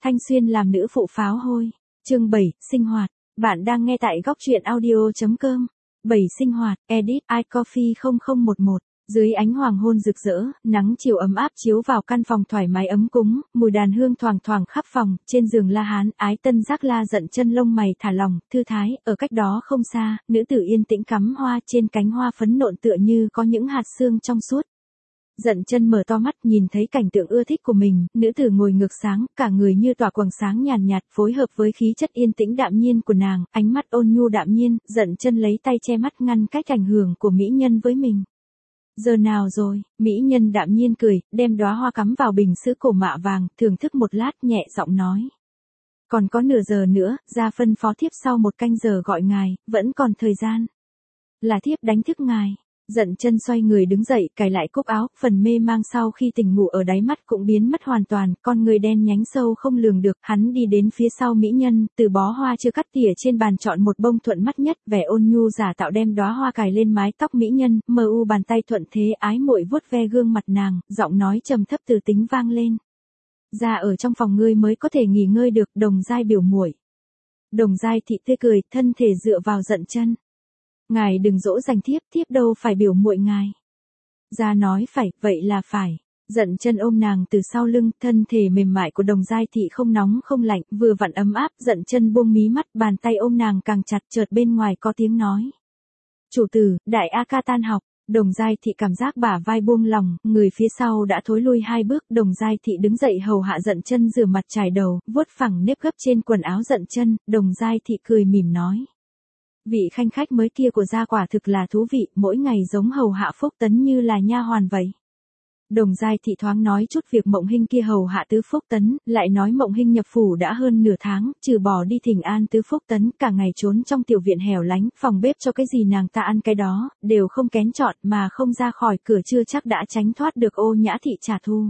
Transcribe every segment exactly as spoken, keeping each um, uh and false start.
Thanh Xuyên làm nữ phụ pháo hôi. Chương bảy, sinh hoạt. Bạn đang nghe tại góc truyện audio chấm com. bảy sinh hoạt, edit iCoffee không không một một. Dưới ánh hoàng hôn rực rỡ, nắng chiều ấm áp chiếu vào căn phòng thoải mái ấm cúng, mùi đàn hương thoảng thoảng khắp phòng, trên giường La Hán, Ái Tân Giác La giận chân lông mày thả lỏng, thư thái, ở cách đó không xa, nữ tử yên tĩnh cắm hoa trên cánh hoa phấn nộn tựa như có những hạt sương trong suốt. Giận chân mở to mắt nhìn thấy cảnh tượng ưa thích của mình, nữ tử ngồi ngược sáng, cả người như tỏa quầng sáng nhàn nhạt, nhạt phối hợp với khí chất yên tĩnh đạm nhiên của nàng, ánh mắt ôn nhu đạm nhiên, giận chân lấy tay che mắt ngăn cách ảnh hưởng của mỹ nhân với mình. Giờ nào rồi, mỹ nhân đạm nhiên cười, đem đóa hoa cắm vào bình sứ cổ mạ vàng, thưởng thức một lát nhẹ giọng nói. Còn có nửa giờ nữa, ra phân phó thiếp sau một canh giờ gọi ngài, vẫn còn thời gian. Là thiếp đánh thức ngài. Giận chân xoay người đứng dậy, cài lại cúc áo, phần mê mang sau khi tỉnh ngủ ở đáy mắt cũng biến mất hoàn toàn, con người đen nhánh sâu không lường được, hắn đi đến phía sau mỹ nhân, từ bó hoa chưa cắt tỉa trên bàn chọn một bông thuận mắt nhất, vẻ ôn nhu giả tạo đem đóa hoa cài lên mái tóc mỹ nhân, mờ u bàn tay thuận thế ái muội vuốt ve gương mặt nàng, giọng nói trầm thấp từ tính vang lên. Ra ở trong phòng ngươi mới có thể nghỉ ngơi được, Đồng Giai biểu muội. Đồng Giai thị tươi cười, thân thể dựa vào Giận chân. Ngài đừng dỗ dành thiếp, thiếp đâu phải biểu muội ngài. Gia nói phải, vậy là phải. Giận chân ôm nàng từ sau lưng, thân thể mềm mại của Đồng Giai thị không nóng không lạnh, vừa vặn ấm áp, Giận chân buông mí mắt, bàn tay ôm nàng càng chặt, chợt bên ngoài có tiếng nói. Chủ tử, đại A ca tan học. Đồng Giai thị cảm giác bả vai buông lòng, người phía sau đã thối lui hai bước, Đồng Giai thị đứng dậy hầu hạ Giận chân rửa mặt chải đầu, vuốt phẳng nếp gấp trên quần áo Giận chân, Đồng Giai thị cười mỉm nói. Vị khanh khách mới kia của gia quả thực là thú vị, mỗi ngày giống hầu hạ Phúc Tấn như là nha hoàn vậy. Đồng Giai thị thoáng nói chút việc Mộng Hinh kia hầu hạ Tứ Phúc Tấn, lại nói Mộng Hinh nhập phủ đã hơn nửa tháng, trừ bỏ đi thỉnh an Tứ Phúc Tấn, cả ngày trốn trong tiểu viện hẻo lánh, phòng bếp cho cái gì nàng ta ăn cái đó, đều không kén chọn, mà không ra khỏi cửa chưa chắc đã tránh thoát được Ô Nhã thị trả thù.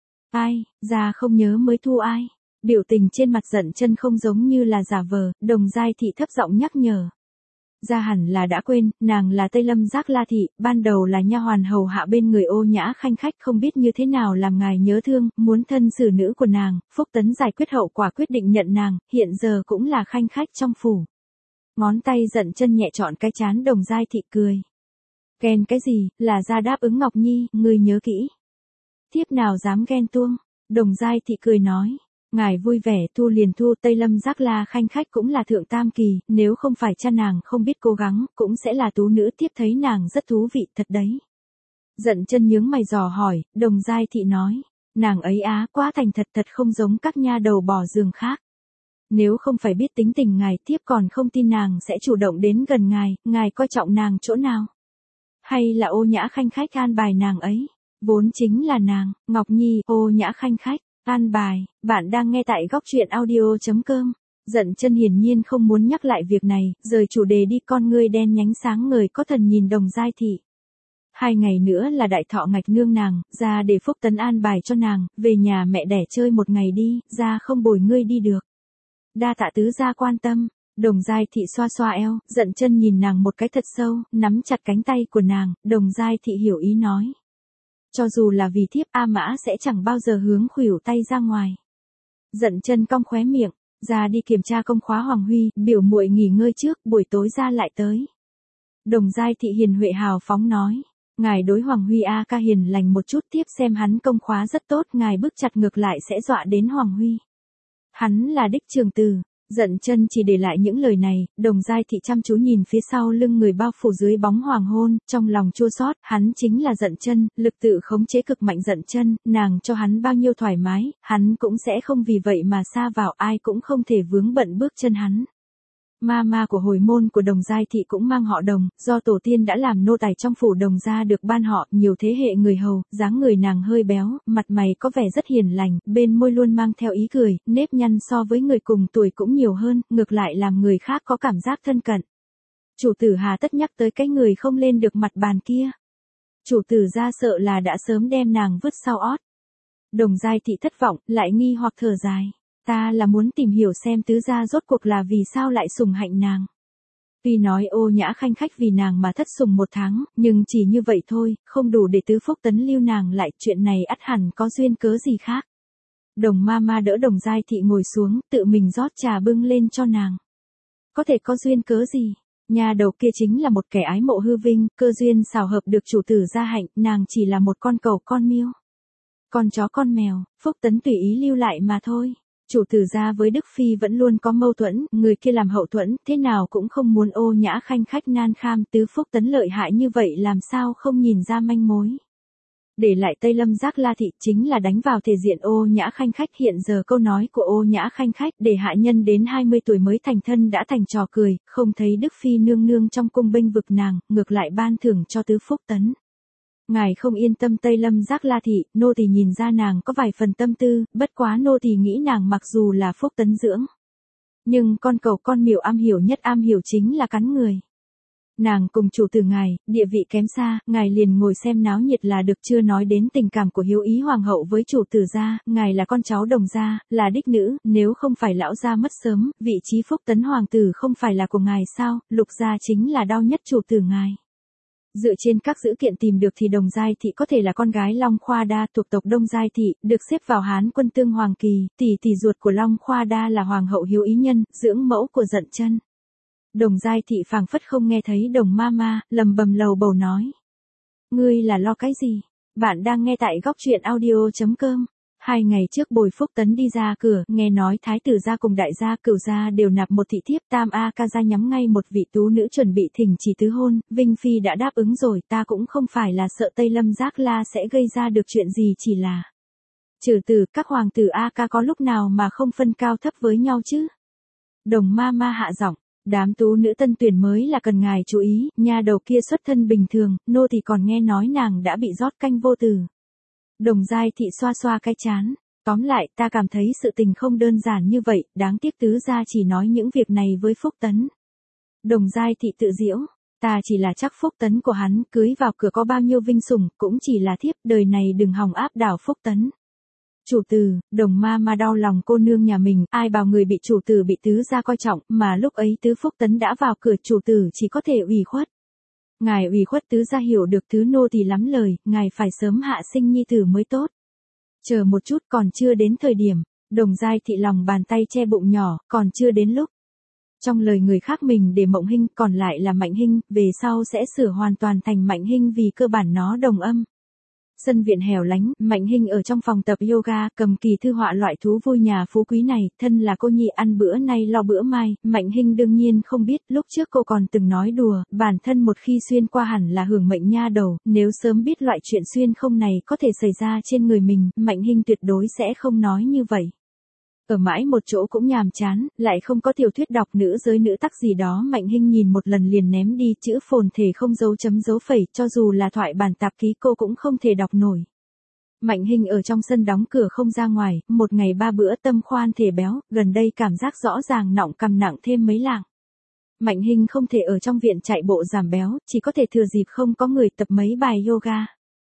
Ai, gia không nhớ mới thu ai. Biểu tình trên mặt Giận chân không giống như là giả vờ, Đồng Giai thị thấp giọng nhắc nhở. Gia hẳn là đã quên, nàng là Tây Lâm Giác La thị, ban đầu là nha hoàn hầu hạ bên người Ô Nhã khanh khách, không biết như thế nào làm ngài nhớ thương, muốn thân xử nữ của nàng, Phúc Tấn giải quyết hậu quả quyết định nhận nàng, hiện giờ cũng là khanh khách trong phủ. Ngón tay Giận chân nhẹ chọn cái chán, Đồng Giai thị cười. Ghen cái gì, là gia đáp ứng Ngọc Nhi, ngươi nhớ kỹ. Thiếp nào dám ghen tuông, Đồng Giai thị cười nói. Ngài vui vẻ, thu liền thu, Tây Lâm Giác La khanh khách cũng là thượng tam kỳ, nếu không phải cha nàng không biết cố gắng, cũng sẽ là tú nữ, tiếp thấy nàng rất thú vị thật đấy. Giận chân nhướng mày dò hỏi, Đồng Giai thị nói, nàng ấy á quá thành thật, thật không giống các nha đầu bỏ giường khác. Nếu không phải biết tính tình ngài, thiếp còn không tin nàng sẽ chủ động đến gần ngài, ngài coi trọng nàng chỗ nào? Hay là Ô Nhã khanh khách an bài nàng ấy? Vốn chính là nàng, Ngọc Nhi, Ô Nhã khanh khách. An bài, bạn đang nghe tại góc truyện audio chấm com. Giận chân hiển nhiên không muốn nhắc lại việc này, rời chủ đề đi, con ngươi đen nhánh sáng ngời có thần nhìn Đồng Giai thị. Hai ngày nữa là đại thọ ngạch nương nàng, ra để Phúc Tấn an bài cho nàng, về nhà mẹ đẻ chơi một ngày đi, ra không bồi ngươi đi được. Đa tạ tứ gia quan tâm. Đồng Giai thị xoa xoa eo, Giận chân nhìn nàng một cái thật sâu, nắm chặt cánh tay của nàng, Đồng Giai thị hiểu ý nói. Cho dù là vì thiếp, A Mã sẽ chẳng bao giờ hướng khuỷu tay ra ngoài. Giận chân cong khóe miệng, ra đi kiểm tra công khóa Hoàng Huy, biểu muội nghỉ ngơi trước, buổi tối ra lại tới. Đồng Giai thị hiền huệ hào phóng nói, ngài đối Hoàng Huy A ca hiền lành một chút, tiếp xem hắn công khóa rất tốt, ngài bước chặt ngược lại sẽ dọa đến Hoàng Huy. Hắn là đích trường từ. Giận chân chỉ để lại những lời này, Đồng Giai thị chăm chú nhìn phía sau lưng người bao phủ dưới bóng hoàng hôn, trong lòng chua xót, hắn chính là Giận chân, lực tự khống chế cực mạnh Giận chân, nàng cho hắn bao nhiêu thoải mái, hắn cũng sẽ không vì vậy mà sa vào, ai cũng không thể vướng bận bước chân hắn. Ma ma của hồi môn của Đồng Giai thị cũng mang họ Đồng, do tổ tiên đã làm nô tài trong phủ Đồng gia được ban họ, nhiều thế hệ người hầu, dáng người nàng hơi béo, mặt mày có vẻ rất hiền lành, bên môi luôn mang theo ý cười, nếp nhăn so với người cùng tuổi cũng nhiều hơn, ngược lại làm người khác có cảm giác thân cận. Chủ tử hà tất nhắc tới cái người không lên được mặt bàn kia. Chủ tử ra sợ là đã sớm đem nàng vứt sau ót. Đồng Giai thị thất vọng, lại nghi hoặc thở dài. Ta là muốn tìm hiểu xem tứ gia rốt cuộc là vì sao lại sủng hạnh nàng. Tuy nói Ô Nhã khanh khách vì nàng mà thất sủng một tháng, nhưng chỉ như vậy thôi, không đủ để Tứ Phúc Tấn lưu nàng lại, chuyện này ắt hẳn có duyên cớ gì khác. Đồng Mama đỡ Đồng Giai Thị ngồi xuống, tự mình rót trà bưng lên cho nàng. Có thể có duyên cớ gì? Nhà đầu kia chính là một kẻ ái mộ hư vinh, cơ duyên xào hợp được chủ tử gia hạnh, nàng chỉ là một con cẩu con miêu. Con chó con mèo, Phúc Tấn tùy ý lưu lại mà thôi. Chủ tử gia với Đức Phi vẫn luôn có mâu thuẫn, người kia làm hậu thuẫn, thế nào cũng không muốn ô nhã khanh khách nan kham, tứ Phúc Tấn lợi hại như vậy làm sao không nhìn ra manh mối. Để lại Tây Lâm Giác La Thị chính là đánh vào thể diện ô nhã khanh khách, hiện giờ câu nói của ô nhã khanh khách để hạ nhân đến hai mươi tuổi mới thành thân đã thành trò cười, không thấy Đức Phi nương nương trong cung bênh vực nàng, ngược lại ban thưởng cho tứ Phúc Tấn. Ngài không yên tâm Tây Lâm Giác La Thị, nô tỳ nhìn ra nàng có vài phần tâm tư, bất quá nô tỳ nghĩ nàng mặc dù là Phúc Tấn dưỡng. Nhưng con cẩu con miểu am hiểu nhất am hiểu chính là cắn người. Nàng cùng chủ tử ngài, địa vị kém xa, ngài liền ngồi xem náo nhiệt là được, chưa nói đến tình cảm của hiếu ý hoàng hậu với chủ tử gia, ngài là con cháu Đồng gia, là đích nữ, nếu không phải lão gia mất sớm, vị trí Phúc Tấn hoàng tử không phải là của ngài sao, Lục gia chính là đau nhất chủ tử ngài. Dựa trên các dữ kiện tìm được thì Đồng Giai Thị có thể là con gái Long Khoa Đa thuộc tộc Đông Giai Thị, được xếp vào Hán Quân Tương Hoàng Kỳ, tỷ tỷ ruột của Long Khoa Đa là hoàng hậu hiếu ý nhân, dưỡng mẫu của Dận Chân. Đồng Giai Thị phảng phất không nghe thấy Đồng Mama, lầm bầm lầu bầu nói. Ngươi là lo cái gì? Bạn đang nghe tại góc truyện audio.com. Hai ngày trước Bồi Phúc Tấn đi ra cửa, nghe nói thái tử gia cùng đại gia cửu gia đều nạp một thị thiếp, Tam A Ca gia nhắm ngay một vị tú nữ chuẩn bị thỉnh chỉ tứ hôn, Vinh Phi đã đáp ứng rồi, ta cũng không phải là sợ Tây Lâm Giác La sẽ gây ra được chuyện gì, chỉ là trừ từ các hoàng tử A Ca có lúc nào mà không phân cao thấp với nhau chứ? Đồng Mama hạ giọng. Đám tú nữ tân tuyển mới là cần ngài chú ý, nhà đầu kia xuất thân bình thường, nô thì còn nghe nói nàng đã bị rót canh vô tử. Đồng Giai Thị xoa xoa cái chán. Tóm lại, ta cảm thấy sự tình không đơn giản như vậy, đáng tiếc tứ gia chỉ nói những việc này với Phúc Tấn. Đồng Giai Thị tự giễu, ta chỉ là chắc Phúc Tấn của hắn, cưới vào cửa có bao nhiêu vinh sủng, cũng chỉ là thiếp, đời này đừng hòng áp đảo Phúc Tấn. Chủ tử, Đồng Mama đau lòng cô nương nhà mình, ai bảo người bị chủ tử bị tứ gia coi trọng, mà lúc ấy tứ Phúc Tấn đã vào cửa, chủ tử chỉ có thể ủy khuất. Ngài ủy khuất tứ gia hiểu được thứ nô tỳ lắm lời, ngài phải sớm hạ sinh nhi tử mới tốt. Chờ một chút, còn chưa đến thời điểm. Đồng Giai Thị lòng bàn tay che bụng nhỏ, còn chưa đến lúc. Trong lời người khác mình để Mộng Hinh, còn lại là Mạnh Hinh, về sau sẽ sửa hoàn toàn thành Mạnh Hinh vì cơ bản nó đồng âm. Sân viện hẻo lánh, Mạnh Hinh ở trong phòng tập yoga, cầm kỳ thư họa loại thú vui nhà phú quý này, thân là cô nhi ăn bữa nay lo bữa mai, Mạnh Hinh đương nhiên không biết, lúc trước cô còn từng nói đùa, bản thân một khi xuyên qua hẳn là hưởng mệnh nha đầu, nếu sớm biết loại chuyện xuyên không này có thể xảy ra trên người mình, Mạnh Hinh tuyệt đối sẽ không nói như vậy. Ở mãi một chỗ cũng nhàm chán, lại không có tiểu thuyết đọc nữ giới nữ tác gì đó, Mạnh Hinh nhìn một lần liền ném đi, chữ phồn thể không dấu chấm dấu phẩy, cho dù là thoại bản tạp ký cô cũng không thể đọc nổi. Mạnh Hinh ở trong sân đóng cửa không ra ngoài, một ngày ba bữa tâm khoan thể béo, gần đây cảm giác rõ ràng nọng cằm nặng thêm mấy lạng. Mạnh Hinh không thể ở trong viện chạy bộ giảm béo, chỉ có thể thừa dịp không có người tập mấy bài yoga.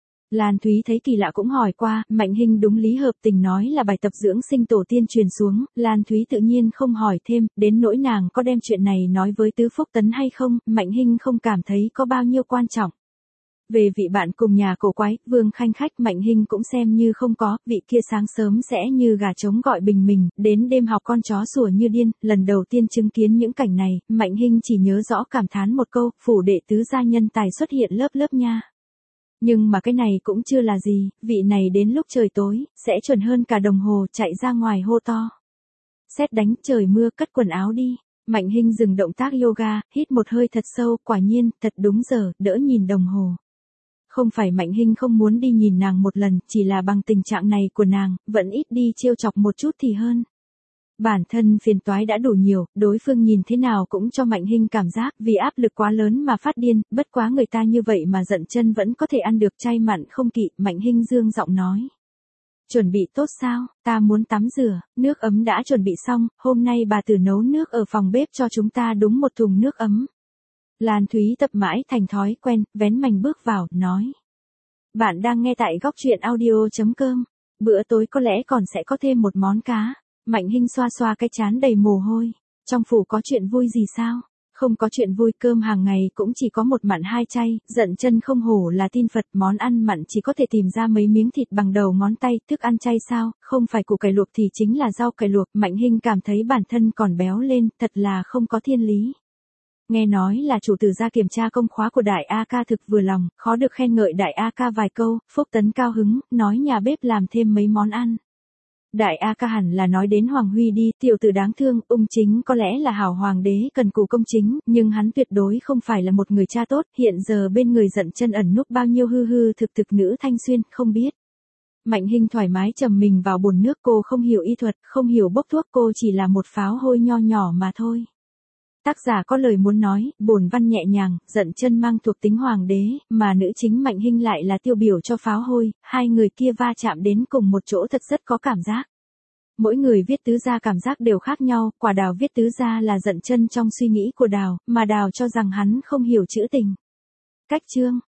Lan Thúy thấy kỳ lạ cũng hỏi qua, Mạnh Hinh đúng lý hợp tình nói là bài tập dưỡng sinh tổ tiên truyền xuống, Lan Thúy tự nhiên không hỏi thêm, đến nỗi nàng có đem chuyện này nói với tứ Phúc Tấn hay không, Mạnh Hinh không cảm thấy có bao nhiêu quan trọng. Về vị bạn cùng nhà cổ quái, Vương Khanh khách, Mạnh Hinh cũng xem như không có, vị kia sáng sớm sẽ như gà trống gọi bình mình, đến đêm học con chó sủa như điên, lần đầu tiên chứng kiến những cảnh này, Mạnh Hinh chỉ nhớ rõ cảm thán một câu, phủ đệ tứ gia nhân tài xuất hiện lớp lớp nha. Nhưng mà cái này cũng chưa là gì, vị này đến lúc trời tối, sẽ chuẩn hơn cả đồng hồ chạy ra ngoài hô to. Sét đánh, trời mưa, cất quần áo đi. Mạnh Hinh dừng động tác yoga, hít một hơi thật sâu, quả nhiên, thật đúng giờ, đỡ nhìn đồng hồ. Không phải Mạnh Hinh không muốn đi nhìn nàng một lần, chỉ là bằng tình trạng này của nàng, vẫn ít đi trêu chọc một chút thì hơn. Bản thân phiền toái đã đủ nhiều, đối phương nhìn thế nào cũng cho Mạnh Hinh cảm giác vì áp lực quá lớn mà phát điên, bất quá người ta như vậy mà Dận Chân vẫn có thể ăn được chay mặn không kỵ, Mạnh Hinh dương giọng nói. Chuẩn bị tốt sao, ta muốn tắm rửa, nước ấm đã chuẩn bị xong, hôm nay bà Tử nấu nước ở phòng bếp cho chúng ta đúng một thùng nước ấm. Lan Thúy tập mãi thành thói quen, vén mành bước vào, nói. Bạn đang nghe tại góc truyện audio.com, bữa tối có lẽ còn sẽ có thêm một món cá. Mạnh Hinh xoa xoa cái chán đầy mồ hôi. Trong phủ có chuyện vui gì sao? Không có chuyện vui, cơm hàng ngày cũng chỉ có một mặn hai chay, Dận Chân không hổ là tin Phật, món ăn mặn chỉ có thể tìm ra mấy miếng thịt bằng đầu ngón tay, thức ăn chay sao, không phải củ cải luộc thì chính là rau cải luộc, Mạnh Hinh cảm thấy bản thân còn béo lên, thật là không có thiên lý. Nghe nói là chủ tử ra kiểm tra công khóa của Đại A Ca thực vừa lòng, khó được khen ngợi Đại A Ca vài câu, Phúc Tấn cao hứng, nói nhà bếp làm thêm mấy món ăn. Đại A Ca hẳn là nói đến Hoàng Huy đi, tiểu tử đáng thương, ung chính có lẽ là hảo hoàng đế cần cù công chính, nhưng hắn tuyệt đối không phải là một người cha tốt, hiện giờ bên người Dận Chân ẩn núp bao nhiêu hư hư thực thực nữ thanh xuyên, không biết. Mạnh Hinh thoải mái trầm mình vào bồn nước, cô không hiểu y thuật, không hiểu bốc thuốc, cô chỉ là một pháo hôi nho nhỏ mà thôi. Tác giả có lời muốn nói, bổn văn nhẹ nhàng, Dận Chân mang thuộc tính hoàng đế, mà nữ chính Mạnh Hinh lại là tiêu biểu cho pháo hôi, hai người kia va chạm đến cùng một chỗ thật rất có cảm giác. Mỗi người viết tứ gia cảm giác đều khác nhau, quả Đào viết tứ gia là Dận Chân trong suy nghĩ của Đào, mà Đào cho rằng hắn không hiểu trữ tình. Cách chương